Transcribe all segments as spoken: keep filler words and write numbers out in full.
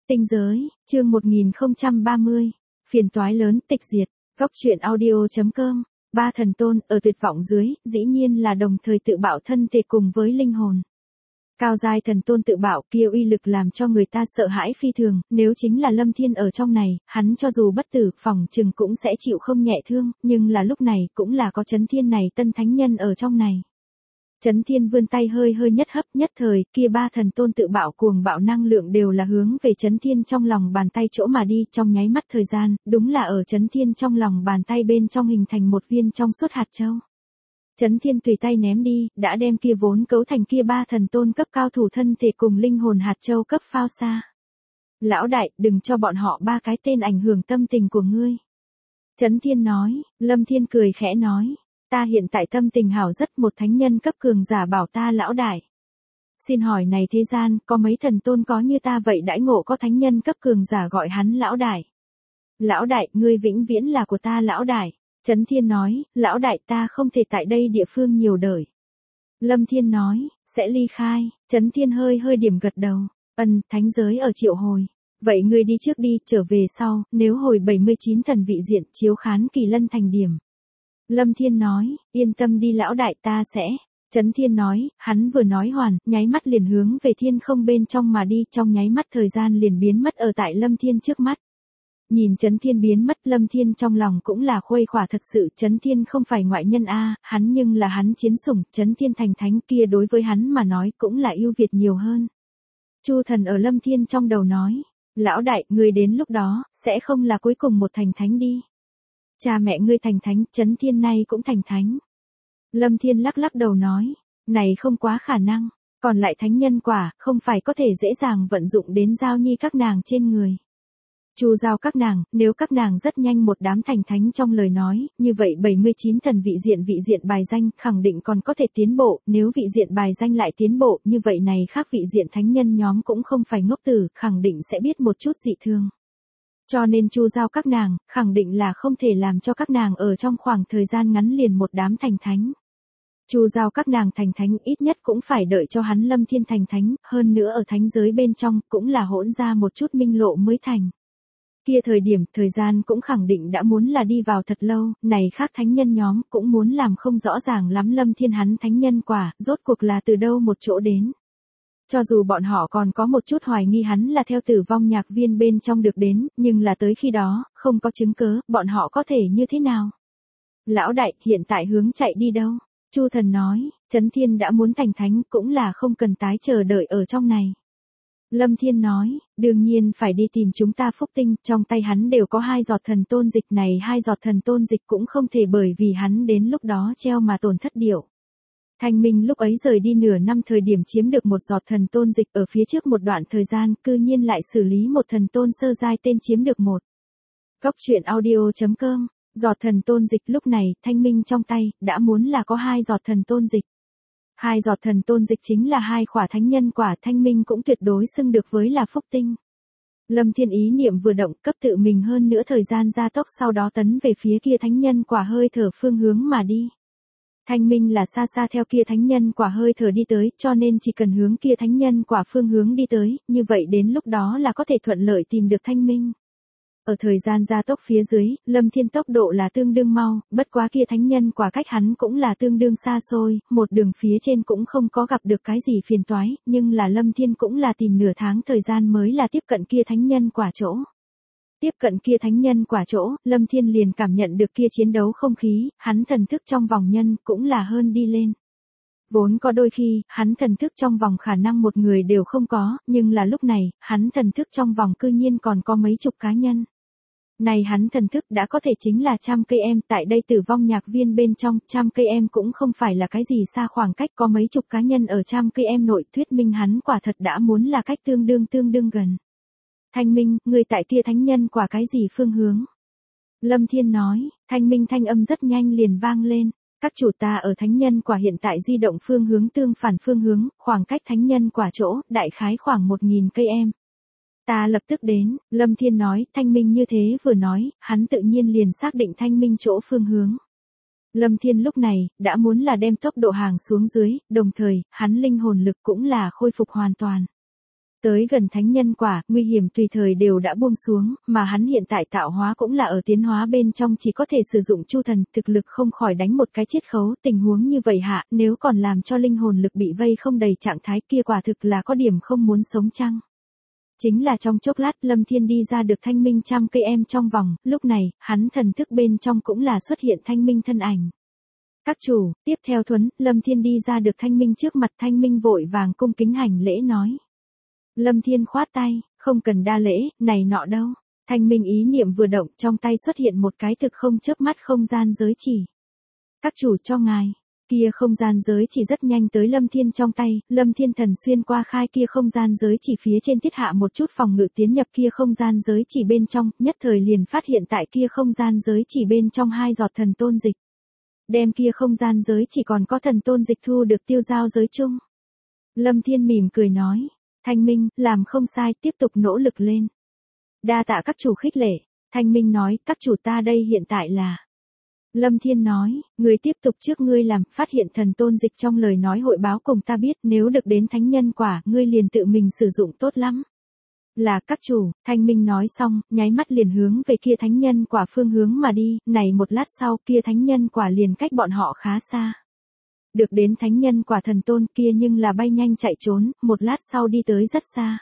Tinh giới, chương một nghìn không trăm ba mươi. Phiền toái lớn, tịch diệt. Góc truyện audio chấm com. Ba thần tôn, ở tuyệt vọng dưới, dĩ nhiên là đồng thời tự bạo thân thể cùng với linh hồn. Cao giai thần tôn tự bạo kia uy lực làm cho người ta sợ hãi phi thường, nếu chính là Lâm Thiên ở trong này, hắn cho dù bất tử, phòng chừng cũng sẽ chịu không nhẹ thương, nhưng là lúc này cũng là có Chấn Thiên này tân thánh nhân ở trong này. Chấn Thiên vươn tay hơi hơi nhất hấp, nhất thời, kia ba thần tôn tự bạo cuồng bạo năng lượng đều là hướng về Chấn Thiên trong lòng bàn tay chỗ mà đi, trong nháy mắt thời gian, đúng là ở Chấn Thiên trong lòng bàn tay bên trong hình thành một viên trong suốt hạt châu. Chấn Thiên tùy tay ném đi, đã đem kia vốn cấu thành kia ba thần tôn cấp cao thủ thân thể cùng linh hồn hạt châu cấp phao xa. Lão đại, đừng cho bọn họ ba cái tên ảnh hưởng tâm tình của ngươi. Chấn Thiên nói, Lâm Thiên cười khẽ nói. Ta hiện tại tâm tình hảo rất, một thánh nhân cấp cường giả bảo ta lão đại. Xin hỏi này thế gian, có mấy thần tôn có như ta vậy đãi ngộ có thánh nhân cấp cường giả gọi hắn lão đại. Lão đại, ngươi vĩnh viễn là của ta lão đại. Chấn Thiên nói, lão đại ta không thể tại đây địa phương nhiều đời. Lâm Thiên nói, sẽ ly khai. Chấn Thiên hơi hơi điểm gật đầu. Ân, thánh giới ở triệu hồi. Vậy ngươi đi trước đi, trở về sau, nếu hồi bảy mươi chín thần vị diện chiếu khán kỳ lân thành điểm. Lâm Thiên nói, yên tâm đi lão đại ta sẽ. Chấn Thiên nói, hắn vừa nói hoàn, nháy mắt liền hướng về thiên không bên trong mà đi, trong nháy mắt thời gian liền biến mất ở tại Lâm Thiên trước mắt. Nhìn Chấn Thiên biến mất, Lâm Thiên trong lòng cũng là khuây khỏa thật sự, Chấn Thiên không phải ngoại nhân a, hắn nhưng là hắn chiến sủng, Chấn Thiên thành thánh kia đối với hắn mà nói cũng là ưu việt nhiều hơn. Chu Thần ở Lâm Thiên trong đầu nói, lão đại, ngươi đến lúc đó, sẽ không là cuối cùng một thành thánh đi. Cha mẹ ngươi thành thánh, Chấn Thiên nay cũng thành thánh. Lâm Thiên lắc lắc đầu nói, này không quá khả năng, còn lại thánh nhân quả, không phải có thể dễ dàng vận dụng đến Giao Nhi các nàng trên người. Chu Giao các nàng, nếu các nàng rất nhanh một đám thành thánh trong lời nói, như vậy bảy mươi chín thần vị diện vị diện bài danh khẳng định còn có thể tiến bộ, nếu vị diện bài danh lại tiến bộ, như vậy này khác vị diện thánh nhân nhóm cũng không phải ngốc tử, khẳng định sẽ biết một chút dị thương. Cho nên Chu Giao các nàng, khẳng định là không thể làm cho các nàng ở trong khoảng thời gian ngắn liền một đám thành thánh. Chu Giao các nàng thành thánh ít nhất cũng phải đợi cho hắn Lâm Thiên thành thánh, hơn nữa ở thánh giới bên trong cũng là hỗn ra một chút minh lộ mới thành. Kia thời điểm, thời gian cũng khẳng định đã muốn là đi vào thật lâu, này khác thánh nhân nhóm cũng muốn làm không rõ ràng lắm Lâm Thiên hắn thánh nhân quả, rốt cuộc là từ đâu một chỗ đến. Cho dù bọn họ còn có một chút hoài nghi hắn là theo tử vong nhạc viên bên trong được đến, nhưng là tới khi đó, không có chứng cớ, bọn họ có thể như thế nào? Lão đại, hiện tại hướng chạy đi đâu? Chu Thần nói, Chấn Thiên đã muốn thành thánh cũng là không cần tái chờ đợi ở trong này. Lâm Thiên nói, đương nhiên phải đi tìm chúng ta phúc tinh, trong tay hắn đều có hai giọt thần tôn dịch này, hai giọt thần tôn dịch cũng không thể bởi vì hắn đến lúc đó treo mà tổn thất điệu. Thanh Minh lúc ấy rời đi nửa năm thời điểm chiếm được một giọt thần tôn dịch ở phía trước một đoạn thời gian, cư nhiên lại xử lý một thần tôn sơ giai tên chiếm được một. Góc truyện audio chấm com, giọt thần tôn dịch lúc này, Thanh Minh trong tay, đã muốn là có hai giọt thần tôn dịch. Hai giọt thần tôn dịch chính là hai khỏa thánh nhân quả, Thanh Minh cũng tuyệt đối xưng được với là phúc tinh. Lâm Thiên ý niệm vừa động, cấp tự mình hơn nữa thời gian gia tốc, sau đó tấn về phía kia thánh nhân quả hơi thở phương hướng mà đi. Thanh Minh là xa xa theo kia thánh nhân quả hơi thở đi tới, cho nên chỉ cần hướng kia thánh nhân quả phương hướng đi tới, như vậy đến lúc đó là có thể thuận lợi tìm được Thanh Minh. Ở thời gian gia tốc phía dưới, Lâm Thiên tốc độ là tương đương mau, bất quá kia thánh nhân quả cách hắn cũng là tương đương xa xôi, một đường phía trên cũng không có gặp được cái gì phiền toái, nhưng là Lâm Thiên cũng là tìm nửa tháng thời gian mới là tiếp cận kia thánh nhân quả chỗ. Tiếp cận kia thánh nhân quả chỗ, Lâm Thiên liền cảm nhận được kia chiến đấu không khí, hắn thần thức trong vòng nhân cũng là hơn đi lên. Vốn có đôi khi, hắn thần thức trong vòng khả năng một người đều không có, nhưng là lúc này, hắn thần thức trong vòng cư nhiên còn có mấy chục cá nhân. Này hắn thần thức đã có thể chính là trăm cây em, tại đây tử vong nhạc viên bên trong, trăm cây em cũng không phải là cái gì xa khoảng cách, có mấy chục cá nhân ở trăm cây em nội, thuyết minh hắn quả thật đã muốn là cách tương đương tương đương gần. Thanh Minh, người tại kia thánh nhân quả cái gì phương hướng? Lâm Thiên nói, Thanh Minh thanh âm rất nhanh liền vang lên. Các chủ ta ở thánh nhân quả hiện tại di động phương hướng tương phản phương hướng, khoảng cách thánh nhân quả chỗ, đại khái khoảng một nghìn cây em. Ta lập tức đến, Lâm Thiên nói, Thanh Minh như thế vừa nói, hắn tự nhiên liền xác định Thanh Minh chỗ phương hướng. Lâm Thiên lúc này, đã muốn là đem tốc độ hàng xuống dưới, đồng thời, hắn linh hồn lực cũng là khôi phục hoàn toàn. Tới gần thánh nhân quả, nguy hiểm tùy thời đều đã buông xuống, mà hắn hiện tại tạo hóa cũng là ở tiến hóa bên trong chỉ có thể sử dụng chu thần, thực lực không khỏi đánh một cái chiết khấu, tình huống như vậy hạ, nếu còn làm cho linh hồn lực bị vây không đầy trạng thái kia quả thực là có điểm không muốn sống chăng. Chính là trong chốc lát Lâm Thiên đi ra được thanh minh trăm cây em trong vòng, lúc này, hắn thần thức bên trong cũng là xuất hiện thanh minh thân ảnh. Các chủ, tiếp theo thuấn, Lâm Thiên đi ra được thanh minh trước mặt thanh minh vội vàng cung kính hành lễ nói. Lâm Thiên khoát tay, không cần đa lễ, này nọ đâu. Thanh minh ý niệm vừa động trong tay xuất hiện một cái thực không chớp mắt không gian giới chỉ. Các chủ cho ngài, kia không gian giới chỉ rất nhanh tới Lâm Thiên trong tay, Lâm Thiên thần xuyên qua khai kia không gian giới chỉ phía trên tiết hạ một chút phòng ngự tiến nhập kia không gian giới chỉ bên trong, nhất thời liền phát hiện tại kia không gian giới chỉ bên trong hai giọt thần tôn dịch. Đem kia không gian giới chỉ còn có thần tôn dịch thu được tiêu giao giới chung. Lâm Thiên mỉm cười nói. Thanh Minh, làm không sai, tiếp tục nỗ lực lên. Đa tạ các chủ khích lệ. Thanh Minh nói, các chủ ta đây hiện tại là. Lâm Thiên nói, người tiếp tục trước ngươi làm, phát hiện thần tôn dịch trong lời nói hội báo cùng ta biết, nếu được đến thánh nhân quả, ngươi liền tự mình sử dụng tốt lắm. Là các chủ, Thanh Minh nói xong, nháy mắt liền hướng về kia thánh nhân quả phương hướng mà đi, này một lát sau kia thánh nhân quả liền cách bọn họ khá xa. Được đến thánh nhân quả thần tôn kia nhưng là bay nhanh chạy trốn, một lát sau đi tới rất xa.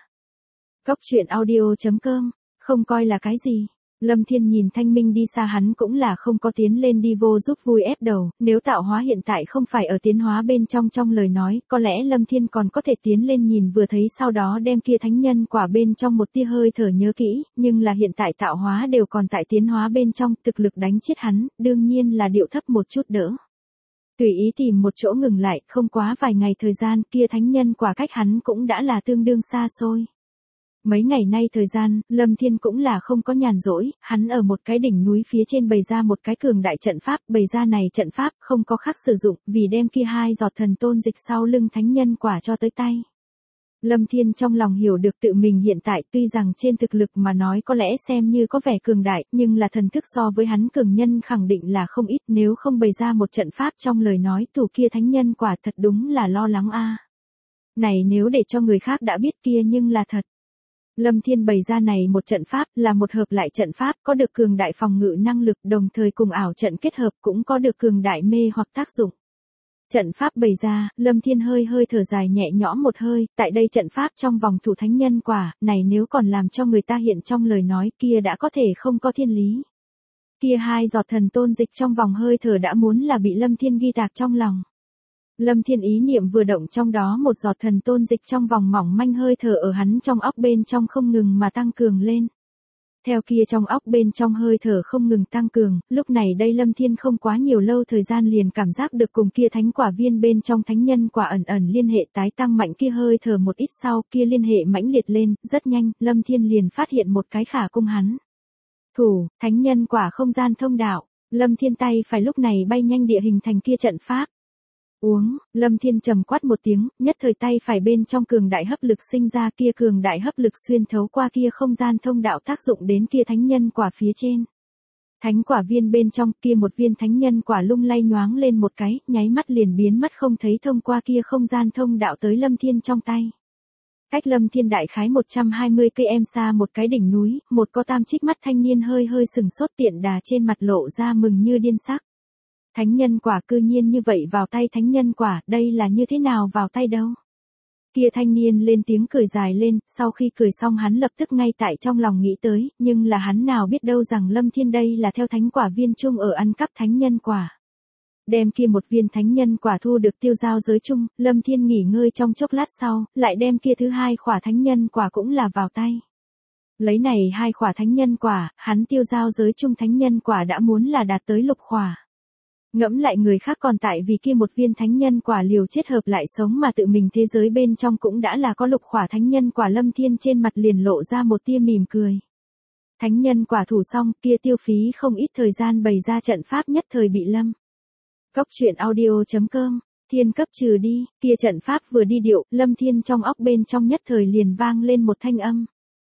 Cốc truyện audio chấm com, không coi là cái gì. Lâm Thiên nhìn Thanh Minh đi xa hắn cũng là không có tiến lên đi vô giúp vui ép đầu, nếu tạo hóa hiện tại không phải ở tiến hóa bên trong trong lời nói, có lẽ Lâm Thiên còn có thể tiến lên nhìn vừa thấy sau đó đem kia thánh nhân quả bên trong một tia hơi thở nhớ kỹ, nhưng là hiện tại tạo hóa đều còn tại tiến hóa bên trong, thực lực đánh chết hắn, đương nhiên là điệu thấp một chút đỡ. Tùy ý tìm một chỗ ngừng lại, không quá vài ngày thời gian kia thánh nhân quả cách hắn cũng đã là tương đương xa xôi. Mấy ngày nay thời gian, Lâm Thiên cũng là không có nhàn rỗi, hắn ở một cái đỉnh núi phía trên bày ra một cái cường đại trận pháp, bày ra này trận pháp không có khác sử dụng, vì đem kia hai giọt thần tôn dịch sau lưng thánh nhân quả cho tới tay. Lâm Thiên trong lòng hiểu được tự mình hiện tại tuy rằng trên thực lực mà nói có lẽ xem như có vẻ cường đại, nhưng là thần thức so với hắn cường nhân khẳng định là không ít, nếu không bày ra một trận pháp trong lời nói tù kia thánh nhân quả thật đúng là lo lắng a. Này nếu để cho người khác đã biết kia nhưng là thật. Lâm Thiên bày ra này một trận pháp là một hợp lại trận pháp có được cường đại phòng ngự năng lực đồng thời cùng ảo trận kết hợp cũng có được cường đại mê hoặc tác dụng. Trận pháp bày ra, Lâm Thiên hơi hơi thở dài nhẹ nhõm một hơi, tại đây trận pháp trong vòng thủ thánh nhân quả, này nếu còn làm cho người ta hiện trong lời nói kia đã có thể không có thiên lý. Kia hai giọt thần tôn dịch trong vòng hơi thở đã muốn là bị Lâm Thiên ghi tạc trong lòng. Lâm Thiên ý niệm vừa động trong đó một giọt thần tôn dịch trong vòng mỏng manh hơi thở ở hắn trong óc bên trong không ngừng mà tăng cường lên. Theo kia trong óc bên trong hơi thở không ngừng tăng cường, lúc này đây Lâm Thiên không quá nhiều lâu thời gian liền cảm giác được cùng kia thánh quả viên bên trong thánh nhân quả ẩn ẩn liên hệ tái tăng mạnh kia hơi thở một ít sau kia liên hệ mãnh liệt lên, rất nhanh, Lâm Thiên liền phát hiện một cái khả cung hắn. Thủ, thánh nhân quả không gian thông đạo, Lâm Thiên tay phải lúc này bay nhanh địa hình thành kia trận pháp. Uống, Lâm Thiên trầm quát một tiếng, nhất thời tay phải bên trong cường đại hấp lực sinh ra kia cường đại hấp lực xuyên thấu qua kia không gian thông đạo tác dụng đến kia thánh nhân quả phía trên. Thánh quả viên bên trong kia một viên thánh nhân quả lung lay nhoáng lên một cái, nháy mắt liền biến mất không thấy thông qua kia không gian thông đạo tới Lâm Thiên trong tay. Cách Lâm Thiên đại khái một trăm hai mươi cây em xa một cái đỉnh núi, một có tam trích mắt thanh niên hơi hơi sừng sốt tiện đà trên mặt lộ ra mừng như điên sắc. Thánh nhân quả cư nhiên như vậy vào tay thánh nhân quả, đây là như thế nào vào tay đâu? Kia thanh niên lên tiếng cười dài lên, sau khi cười xong hắn lập tức ngay tại trong lòng nghĩ tới, nhưng là hắn nào biết đâu rằng Lâm Thiên đây là theo thánh quả viên chung ở ăn cắp thánh nhân quả. Đem kia một viên thánh nhân quả thu được tiêu giao giới chung, Lâm Thiên nghỉ ngơi trong chốc lát sau, lại đem kia thứ hai khỏa thánh nhân quả cũng là vào tay. Lấy này hai khỏa thánh nhân quả, hắn tiêu giao giới chung thánh nhân quả đã muốn là đạt tới lục khỏa. Ngẫm lại người khác còn tại vì kia một viên thánh nhân quả liều chết hợp lại sống mà tự mình thế giới bên trong cũng đã là có lục khỏa thánh nhân quả Lâm Thiên trên mặt liền lộ ra một tia mỉm cười. Thánh nhân quả thủ xong kia tiêu phí không ít thời gian bày ra trận pháp nhất thời bị lâm. Cốc truyện audio chấm com, thiên cấp trừ đi, kia trận pháp vừa đi điệu, Lâm Thiên trong óc bên trong nhất thời liền vang lên một thanh âm.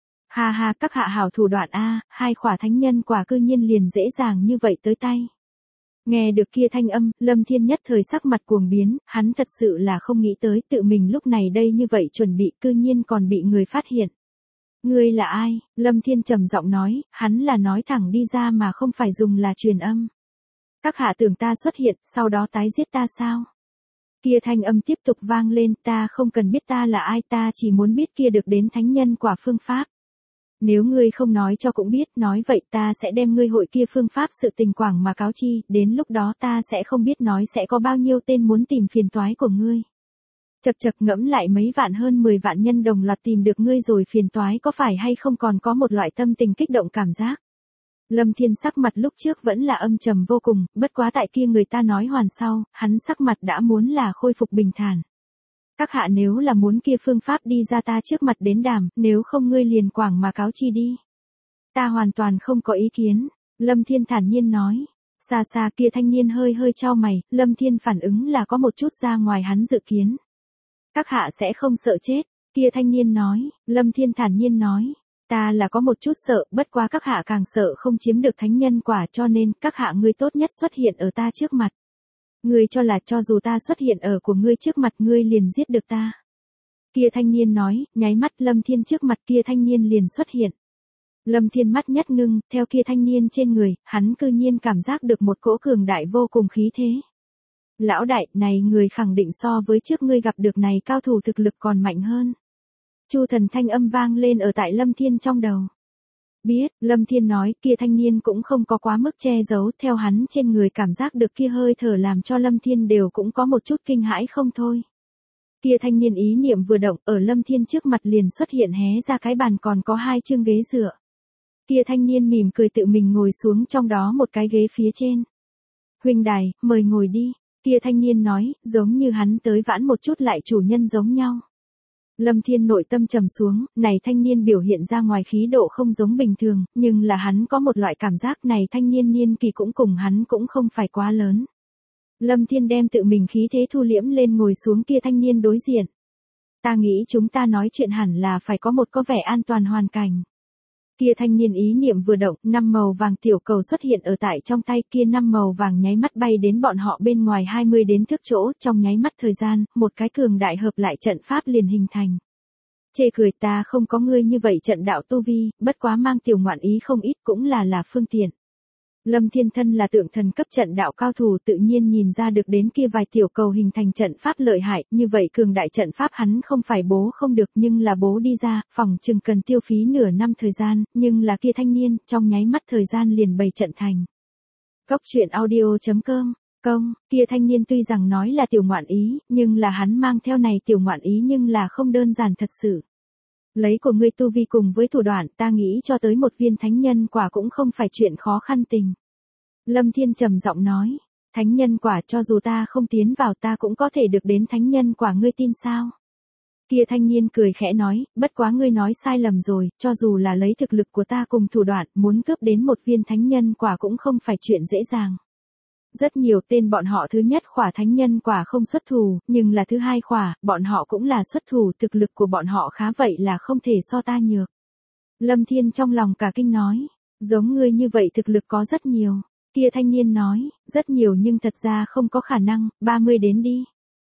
Ha ha các hạ hảo thủ đoạn a, hai khỏa thánh nhân quả cư nhiên liền dễ dàng như vậy tới tay. Nghe được kia thanh âm, Lâm Thiên nhất thời sắc mặt cuồng biến, hắn thật sự là không nghĩ tới tự mình lúc này đây như vậy chuẩn bị cư nhiên còn bị người phát hiện. Ngươi là ai? Lâm Thiên trầm giọng nói, hắn là nói thẳng đi ra mà không phải dùng là truyền âm. Các hạ tưởng ta xuất hiện, sau đó tái giết ta sao? Kia thanh âm tiếp tục vang lên, ta không cần biết ta là ai, ta chỉ muốn biết kia được đến thánh nhân quả phương pháp. Nếu ngươi không nói cho cũng biết, nói vậy ta sẽ đem ngươi hội kia phương pháp sự tình quảng mà cáo chi, đến lúc đó ta sẽ không biết nói sẽ có bao nhiêu tên muốn tìm phiền toái của ngươi. Chật chật ngẫm lại mấy vạn hơn mười vạn nhân đồng loạt tìm được ngươi rồi phiền toái có phải hay không còn có một loại tâm tình kích động cảm giác. Lâm Thiên sắc mặt lúc trước vẫn là âm trầm vô cùng, bất quá tại kia người ta nói hoàn sau, hắn sắc mặt đã muốn là khôi phục bình thản. Các hạ nếu là muốn kia phương pháp đi ra ta trước mặt đến đàm, nếu không ngươi liền quảng mà cáo chi đi. Ta hoàn toàn không có ý kiến, Lâm Thiên thản nhiên nói. Xa xa kia thanh niên hơi hơi chau mày, Lâm Thiên phản ứng là có một chút ra ngoài hắn dự kiến. Các hạ sẽ không sợ chết, kia thanh niên nói, Lâm Thiên thản nhiên nói. Ta là có một chút sợ, bất quá các hạ càng sợ không chiếm được thánh nhân quả cho nên các hạ ngươi tốt nhất xuất hiện ở ta trước mặt. Ngươi cho là cho dù ta xuất hiện ở của ngươi trước mặt ngươi liền giết được ta. Kia thanh niên nói, nháy mắt Lâm Thiên trước mặt kia thanh niên liền xuất hiện. Lâm Thiên mắt nhất ngưng, theo kia thanh niên trên người, hắn cư nhiên cảm giác được một cỗ cường đại vô cùng khí thế. Lão đại, này người khẳng định so với trước ngươi gặp được này cao thủ thực lực còn mạnh hơn. Chu thần thanh âm vang lên ở tại Lâm Thiên trong đầu. Biết, Lâm Thiên nói, kia thanh niên cũng không có quá mức che giấu, theo hắn trên người cảm giác được kia hơi thở làm cho Lâm Thiên đều cũng có một chút kinh hãi không thôi. Kia thanh niên ý niệm vừa động, ở Lâm Thiên trước mặt liền xuất hiện hé ra cái bàn còn có hai chương ghế dựa. Kia thanh niên mỉm cười tự mình ngồi xuống trong đó một cái ghế phía trên. Huynh đài, mời ngồi đi, kia thanh niên nói, giống như hắn tới vãn một chút lại chủ nhân giống nhau. Lâm Thiên nội tâm trầm xuống, này thanh niên biểu hiện ra ngoài khí độ không giống bình thường, nhưng là hắn có một loại cảm giác này thanh niên niên kỳ cũng cùng hắn cũng không phải quá lớn. Lâm Thiên đem tự mình khí thế thu liễm lên ngồi xuống kia thanh niên đối diện. Ta nghĩ chúng ta nói chuyện hẳn là phải có một có vẻ an toàn hoàn cảnh. Kia thanh niên ý niệm vừa động, năm màu vàng tiểu cầu xuất hiện ở tại trong tay kia năm màu vàng nháy mắt bay đến bọn họ bên ngoài hai mươi đến thước chỗ, trong nháy mắt thời gian, một cái cường đại hợp lại trận pháp liền hình thành. Chê cười ta không có ngươi như vậy trận đạo tu vi, bất quá mang tiểu ngoạn ý không ít cũng là là phương tiện. Lâm Thiên thân là tượng thần cấp trận đạo cao thủ tự nhiên nhìn ra được đến kia vài tiểu cầu hình thành trận pháp lợi hại, như vậy cường đại trận pháp hắn không phải bố không được nhưng là bố đi ra, phòng chừng cần tiêu phí nửa năm thời gian, nhưng là kia thanh niên, trong nháy mắt thời gian liền bày trận thành. Cốc truyện audio chấm com, công, kia thanh niên tuy rằng nói là tiểu ngoạn ý, nhưng là hắn mang theo này tiểu ngoạn ý nhưng là không đơn giản thật sự. Lấy của ngươi tu vi cùng với thủ đoạn ta nghĩ cho tới một viên thánh nhân quả cũng không phải chuyện khó khăn tình. Lâm Thiên trầm giọng nói, thánh nhân quả cho dù ta không tiến vào ta cũng có thể được đến thánh nhân quả ngươi tin sao? Kia thanh niên cười khẽ nói, bất quá ngươi nói sai lầm rồi, cho dù là lấy thực lực của ta cùng thủ đoạn muốn cướp đến một viên thánh nhân quả cũng không phải chuyện dễ dàng. Rất nhiều tên bọn họ thứ nhất khỏa thánh nhân quả không xuất thủ, nhưng là thứ hai khỏa, bọn họ cũng là xuất thủ, thực lực của bọn họ khá vậy là không thể so ta nhược. Lâm Thiên trong lòng cả kinh nói, giống ngươi như vậy thực lực có rất nhiều. Kia thanh niên nói, rất nhiều nhưng thật ra không có khả năng, ba mươi đến đi.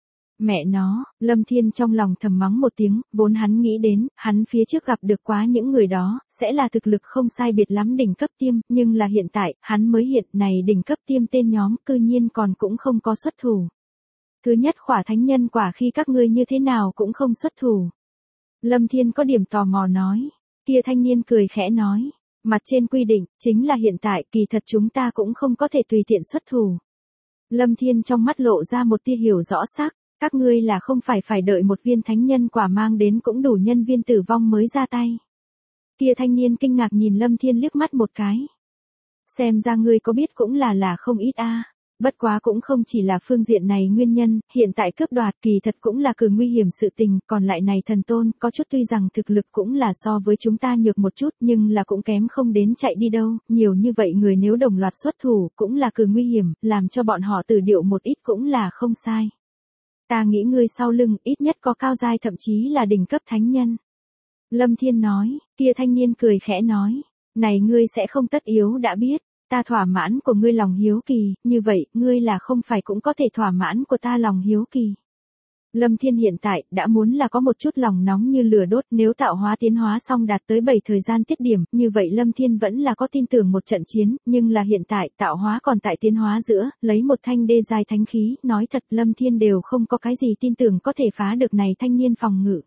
Mẹ nó, Lâm Thiên trong lòng thầm mắng một tiếng, vốn hắn nghĩ đến, hắn phía trước gặp được quá những người đó, sẽ là thực lực không sai biệt lắm đỉnh cấp tiêm, nhưng là hiện tại, hắn mới hiện này đỉnh cấp tiêm tên nhóm, cư nhiên còn cũng không có xuất thủ. Thứ nhất khỏa thánh nhân quả khi các ngươi như thế nào cũng không xuất thủ. Lâm Thiên có điểm tò mò nói, kia thanh niên cười khẽ nói, mặt trên quy định, chính là hiện tại, kỳ thật chúng ta cũng không có thể tùy tiện xuất thủ. Lâm Thiên trong mắt lộ ra một tia hiểu rõ sắc. Các ngươi là không phải phải đợi một viên thánh nhân quả mang đến cũng đủ nhân viên tử vong mới ra tay. Kia thanh niên kinh ngạc nhìn Lâm Thiên liếc mắt một cái. Xem ra ngươi có biết cũng là là không ít a. Bất quá cũng không chỉ là phương diện này nguyên nhân, hiện tại cướp đoạt kỳ thật cũng là cực nguy hiểm sự tình, còn lại này thần tôn, có chút tuy rằng thực lực cũng là so với chúng ta nhược một chút nhưng là cũng kém không đến chạy đi đâu, nhiều như vậy người nếu đồng loạt xuất thủ cũng là cực nguy hiểm, làm cho bọn họ tử điệu một ít cũng là không sai. Ta nghĩ ngươi sau lưng ít nhất có cao giai thậm chí là đỉnh cấp thánh nhân. Lâm Thiên nói, kia thanh niên cười khẽ nói, này ngươi sẽ không tất yếu đã biết, Ta thỏa mãn của ngươi lòng hiếu kỳ, như vậy, ngươi là không phải cũng có thể thỏa mãn của ta lòng hiếu kỳ. Lâm Thiên hiện tại đã muốn là có một chút lòng nóng như lửa đốt, nếu tạo hóa tiến hóa xong đạt tới bảy thời gian tiết điểm, như vậy Lâm Thiên vẫn là có tin tưởng một trận chiến, nhưng là hiện tại tạo hóa còn tại tiến hóa giữa, lấy một thanh đê giai thánh khí, nói thật Lâm Thiên đều không có cái gì tin tưởng có thể phá được này thanh niên phòng ngự.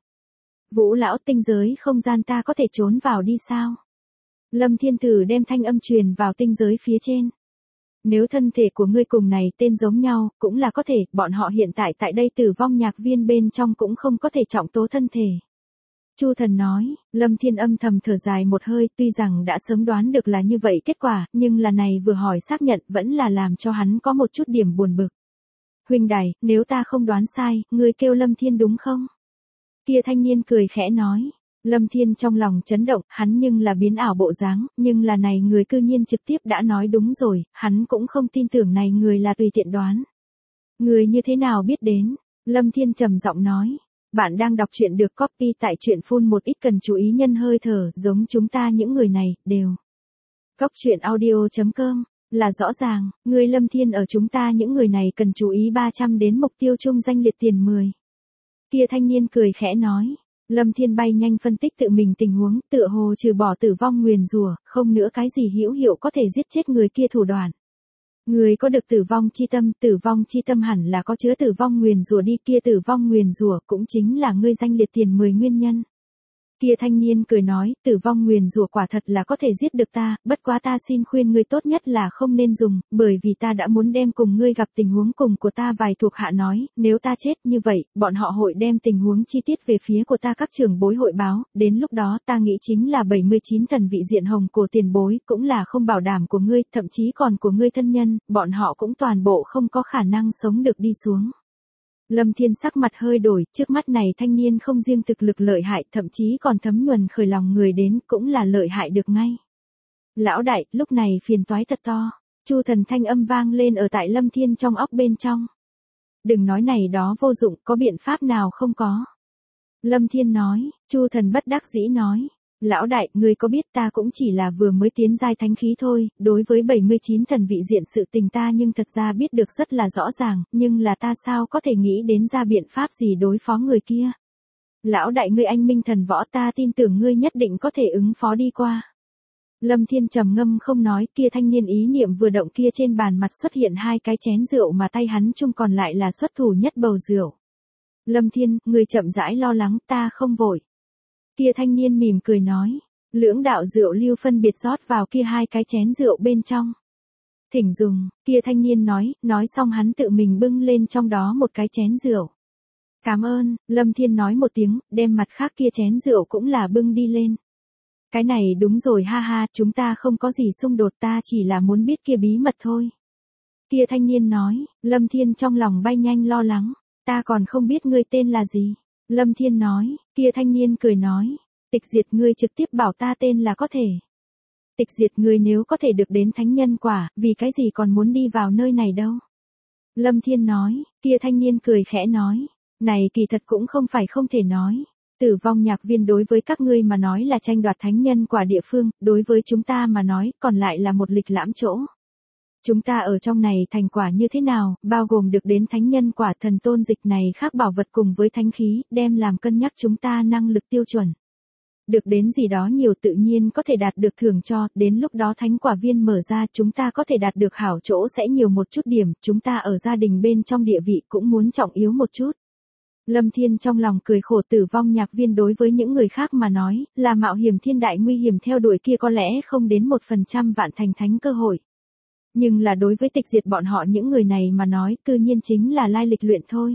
Vũ lão, tinh giới không gian ta có thể trốn vào đi sao? Lâm Thiên thử đem thanh âm truyền vào tinh giới phía trên. Nếu thân thể của ngươi cùng này tên giống nhau, cũng là có thể, bọn họ hiện tại tại đây tử vong nhạc viên bên trong cũng không có thể trọng tố thân thể. Chu Thần nói, Lâm Thiên âm thầm thở dài một hơi, tuy rằng đã sớm đoán được là như vậy kết quả, nhưng là này vừa hỏi xác nhận vẫn là làm cho hắn có một chút điểm buồn bực. Huynh đài, nếu ta không đoán sai, ngươi kêu Lâm Thiên đúng không? Kia thanh niên cười khẽ nói. Lâm Thiên trong lòng chấn động, hắn nhưng là biến ảo bộ dáng, nhưng là này người cư nhiên trực tiếp đã nói đúng rồi, hắn cũng không tin tưởng này người là tùy tiện đoán. Người như thế nào biết đến? Lâm Thiên trầm giọng nói. Bạn đang đọc truyện được copy tại truyện phun một ít cần chú ý nhân hơi thở, giống chúng ta những người này, đều. Góc truyện audio chấm com, là rõ ràng, người Lâm Thiên ở chúng ta những người này cần chú ý ba trăm đến mục tiêu chung danh liệt tiền mười. Kia thanh niên cười khẽ nói. Lâm Thiên bay nhanh phân tích tự mình tình huống, tựa hồ trừ bỏ tử vong nguyền rủa, không nữa cái gì hữu hiệu có thể giết chết người kia thủ đoạn. Người có được tử vong chi tâm, tử vong chi tâm hẳn là có chứa tử vong nguyền rủa đi, kia tử vong nguyền rủa cũng chính là ngươi danh liệt tiền mười nguyên nhân. Kia thanh niên cười nói, tử vong nguyền rủa quả thật là có thể giết được ta, bất quá ta xin khuyên ngươi tốt nhất là không nên dùng, bởi vì ta đã muốn đem cùng ngươi gặp tình huống cùng của ta vài thuộc hạ nói, nếu ta chết như vậy, bọn họ hội đem tình huống chi tiết về phía của ta các trưởng bối hội báo, đến lúc đó ta nghĩ chính là bảy mươi chín thần vị diện hồng của tiền bối, cũng là không bảo đảm của ngươi, thậm chí còn của ngươi thân nhân, bọn họ cũng toàn bộ không có khả năng sống được đi xuống. Lâm Thiên sắc mặt hơi đổi, trước mắt này thanh niên không riêng thực lực lợi hại, thậm chí còn thấm nhuần khởi lòng người đến, cũng là lợi hại được ngay. Lão đại, lúc này phiền toái thật to. Chu Thần thanh âm vang lên ở tại Lâm Thiên trong óc bên trong. Đừng nói này đó vô dụng, có biện pháp nào không có. Lâm Thiên nói, Chu Thần bất đắc dĩ nói. Lão đại, ngươi có biết ta cũng chỉ là vừa mới tiến giai thánh khí thôi, đối với bảy mươi chín thần vị diện sự tình ta nhưng thật ra biết được rất là rõ ràng, nhưng là ta sao có thể nghĩ đến ra biện pháp gì đối phó người kia. Lão đại ngươi anh minh thần võ, ta tin tưởng ngươi nhất định có thể ứng phó đi qua. Lâm Thiên trầm ngâm không nói, kia thanh niên ý niệm vừa động, kia trên bàn mặt xuất hiện hai cái chén rượu mà tay hắn chung còn lại là xuất thủ nhất bầu rượu. Lâm Thiên, người chậm rãi lo lắng, ta không vội. Kia thanh niên mỉm cười nói, lưỡng đạo rượu lưu phân biệt rót vào kia hai cái chén rượu bên trong. Thỉnh dùng, kia thanh niên nói, nói xong hắn tự mình bưng lên trong đó một cái chén rượu. Cảm ơn, Lâm Thiên nói một tiếng, đem mặt khác kia chén rượu cũng là bưng đi lên. Cái này đúng rồi, ha ha, chúng ta không có gì xung đột, ta chỉ là muốn biết kia bí mật thôi. Kia thanh niên nói, Lâm Thiên trong lòng bay nhanh lo lắng, ta còn không biết ngươi tên là gì. Lâm Thiên nói, kia thanh niên cười nói, tịch diệt, ngươi trực tiếp bảo ta tên là có thể. Tịch diệt, ngươi nếu có thể được đến thánh nhân quả, vì cái gì còn muốn đi vào nơi này đâu. Lâm Thiên nói, kia thanh niên cười khẽ nói, này kỳ thật cũng không phải không thể nói. Tử vong nhạc viên đối với các ngươi mà nói là tranh đoạt thánh nhân quả địa phương, đối với chúng ta mà nói, còn lại là một lịch lãm chỗ. Chúng ta ở trong này thành quả như thế nào, bao gồm được đến thánh nhân quả, thần tôn dịch này khác bảo vật cùng với thánh khí, đem làm cân nhắc chúng ta năng lực tiêu chuẩn. Được đến gì đó nhiều tự nhiên có thể đạt được thưởng cho, đến lúc đó thánh quả viên mở ra chúng ta có thể đạt được hảo chỗ sẽ nhiều một chút điểm, chúng ta ở gia đình bên trong địa vị cũng muốn trọng yếu một chút. Lâm Thiên trong lòng cười khổ, tử vong nhạc viên đối với những người khác mà nói, là mạo hiểm thiên đại nguy hiểm theo đuổi kia có lẽ không đến một phần trăm vạn thành thánh cơ hội. Nhưng là đối với tịch diệt bọn họ những người này mà nói, cư nhiên chính là lai lịch luyện thôi.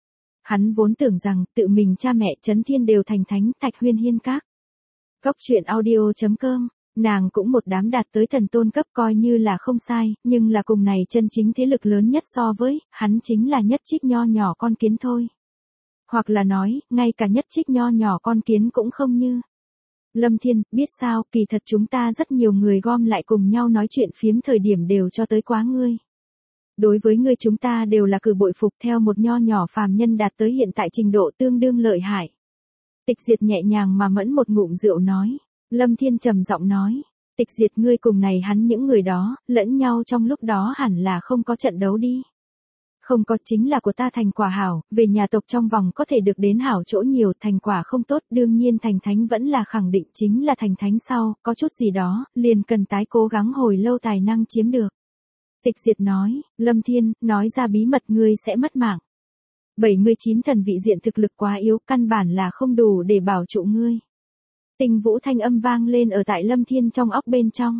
Hắn vốn tưởng rằng, tự mình cha mẹ Chấn Thiên đều thành thánh, Thạch Huyên Hiên Các. Góc truyện audio chấm com, nàng cũng một đám đạt tới thần tôn cấp coi như là không sai, nhưng là cùng này chân chính thế lực lớn nhất so với, hắn chính là nhất trích nho nhỏ con kiến thôi. Hoặc là nói, ngay cả nhất trích nho nhỏ con kiến cũng không như. Lâm Thiên, biết sao, kỳ thật chúng ta rất nhiều người gom lại cùng nhau nói chuyện phiếm thời điểm đều cho tới quá ngươi. Đối với ngươi chúng ta đều là cử bội phục, theo một nho nhỏ phàm nhân đạt tới hiện tại trình độ tương đương lợi hại. Tịch diệt nhẹ nhàng mà mẫn một ngụm rượu nói. Lâm Thiên trầm giọng nói. Tịch Diệt, ngươi cùng này hắn những người đó, lẫn nhau trong lúc đó hẳn là không có trận đấu đi. Không có, chính là của ta thành quả hảo, về nhà tộc trong vòng có thể được đến hảo chỗ nhiều, thành quả không tốt, đương nhiên thành thánh vẫn là khẳng định, chính là thành thánh sau, có chút gì đó, liền cần tái cố gắng hồi lâu tài năng chiếm được. Tịch Diệt nói, Lâm Thiên, nói ra bí mật ngươi sẽ mất mạng. bảy mươi chín thần vị diện thực lực quá yếu, căn bản là không đủ để bảo trụ ngươi. Tinh Vũ thanh âm vang lên ở tại Lâm Thiên trong óc bên trong.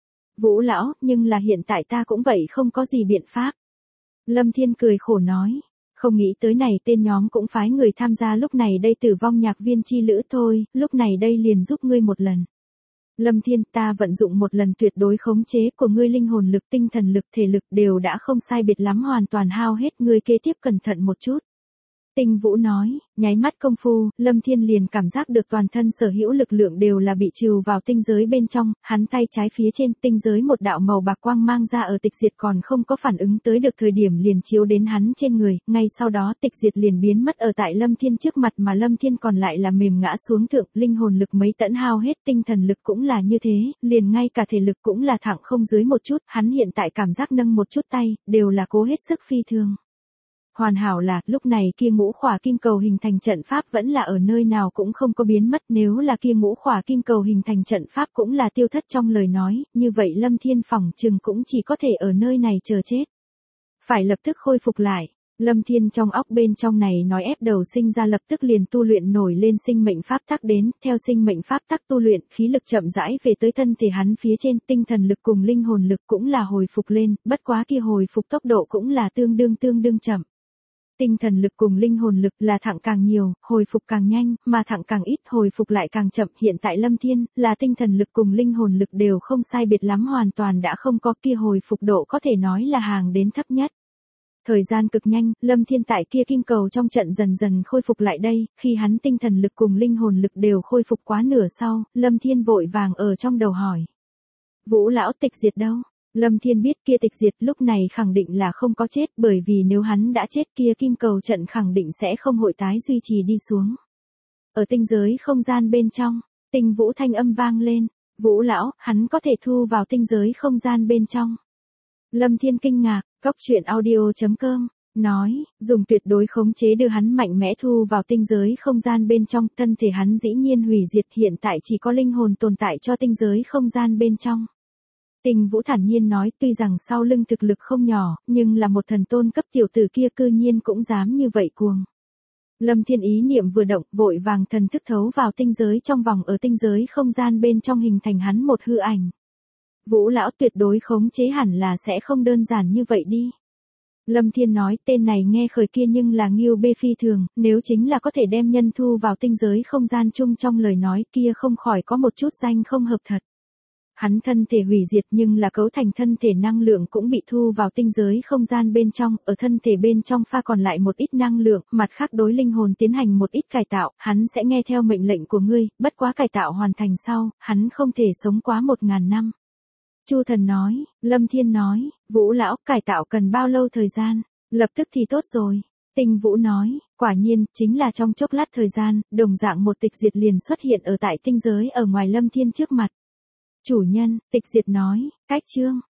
Vũ lão, nhưng là hiện tại ta cũng vậy không có gì biện pháp. Lâm Thiên cười khổ nói, không nghĩ tới này tên nhóm cũng phái người tham gia lúc này đây tử vong nhạc viên chi lữ thôi, lúc này đây liền giúp ngươi một lần. Lâm Thiên, ta vận dụng một lần tuyệt đối khống chế của ngươi, linh hồn lực, tinh thần lực, thể lực đều đã không sai biệt lắm hoàn toàn hao hết, ngươi kế tiếp cẩn thận một chút. Tinh Vũ nói, nháy mắt công phu, Lâm Thiên liền cảm giác được toàn thân sở hữu lực lượng đều là bị trừ vào tinh giới bên trong, hắn tay trái phía trên tinh giới một đạo màu bạc quang mang ra ở Tịch Diệt còn không có phản ứng tới được thời điểm liền chiếu đến hắn trên người, ngay sau đó Tịch Diệt liền biến mất ở tại Lâm Thiên trước mặt mà Lâm Thiên còn lại là mềm ngã xuống thượng, linh hồn lực mấy tẫn hao hết, tinh thần lực cũng là như thế, liền ngay cả thể lực cũng là thẳng không dưới một chút, hắn hiện tại cảm giác nâng một chút tay, đều là cố hết sức phi thường. Hoàn hảo là, lúc này kia ngũ khỏa kim cầu hình thành trận pháp vẫn là ở nơi nào cũng không có biến mất, nếu là kia ngũ khỏa kim cầu hình thành trận pháp cũng là tiêu thất trong lời nói, như vậy Lâm Thiên phỏng chừng cũng chỉ có thể ở nơi này chờ chết. Phải lập tức khôi phục lại, Lâm Thiên trong óc bên trong này nói ép đầu sinh ra lập tức liền tu luyện nổi lên sinh mệnh pháp tắc đến, theo sinh mệnh pháp tắc tu luyện, khí lực chậm rãi về tới thân thể hắn phía trên, tinh thần lực cùng linh hồn lực cũng là hồi phục lên, bất quá kia hồi phục tốc độ cũng là tương đương tương đương chậm. Tinh thần lực cùng linh hồn lực là thẳng càng nhiều, hồi phục càng nhanh, mà thẳng càng ít, hồi phục lại càng chậm. Hiện tại Lâm Thiên, là tinh thần lực cùng linh hồn lực đều không sai biệt lắm hoàn toàn đã không có, kia hồi phục độ có thể nói là hàng đến thấp nhất. Thời gian cực nhanh, Lâm Thiên tại kia kim cầu trong trận dần dần khôi phục lại đây, khi hắn tinh thần lực cùng linh hồn lực đều khôi phục quá nửa sau, Lâm Thiên vội vàng ở trong đầu hỏi. Vũ lão, Tịch Diệt đâu? Lâm Thiên biết kia Tịch Diệt lúc này khẳng định là không có chết, bởi vì nếu hắn đã chết kia kim cầu trận khẳng định sẽ không hội tái duy trì đi xuống. Ở tinh giới không gian bên trong, Tinh Vũ thanh âm vang lên, Vũ lão, hắn có thể thu vào tinh giới không gian bên trong. Lâm Thiên kinh ngạc, Góc Truyện Audio chấm com, nói, dùng tuyệt đối khống chế đưa hắn mạnh mẽ thu vào tinh giới không gian bên trong, thân thể hắn dĩ nhiên hủy diệt, hiện tại chỉ có linh hồn tồn tại cho tinh giới không gian bên trong. Tinh Vũ thản nhiên nói, tuy rằng sau lưng thực lực không nhỏ, nhưng là một thần tôn cấp tiểu tử kia cư nhiên cũng dám như vậy cuồng. Lâm Thiên ý niệm vừa động, vội vàng thần thức thấu vào tinh giới trong vòng, ở tinh giới không gian bên trong hình thành hắn một hư ảnh. Vũ lão, tuyệt đối khống chế hẳn là sẽ không đơn giản như vậy đi. Lâm Thiên nói, tên này nghe khởi kia nhưng là nghiêu bê phi thường, nếu chính là có thể đem nhân thu vào tinh giới không gian chung trong lời nói kia không khỏi có một chút danh không hợp thật. Hắn thân thể hủy diệt nhưng là cấu thành thân thể năng lượng cũng bị thu vào tinh giới không gian bên trong, ở thân thể bên trong pha còn lại một ít năng lượng, mặt khác đối linh hồn tiến hành một ít cải tạo, hắn sẽ nghe theo mệnh lệnh của ngươi, bất quá cải tạo hoàn thành sau, hắn không thể sống quá một ngàn năm. Chu Thần nói, Lâm Thiên nói, Vũ lão, cải tạo cần bao lâu thời gian, lập tức thì tốt rồi. Tinh Vũ nói, quả nhiên, chính là trong chốc lát thời gian, đồng dạng một Tịch Diệt liền xuất hiện ở tại tinh giới ở ngoài Lâm Thiên trước mặt. Chủ nhân, Tịch Diệt nói, cách chương,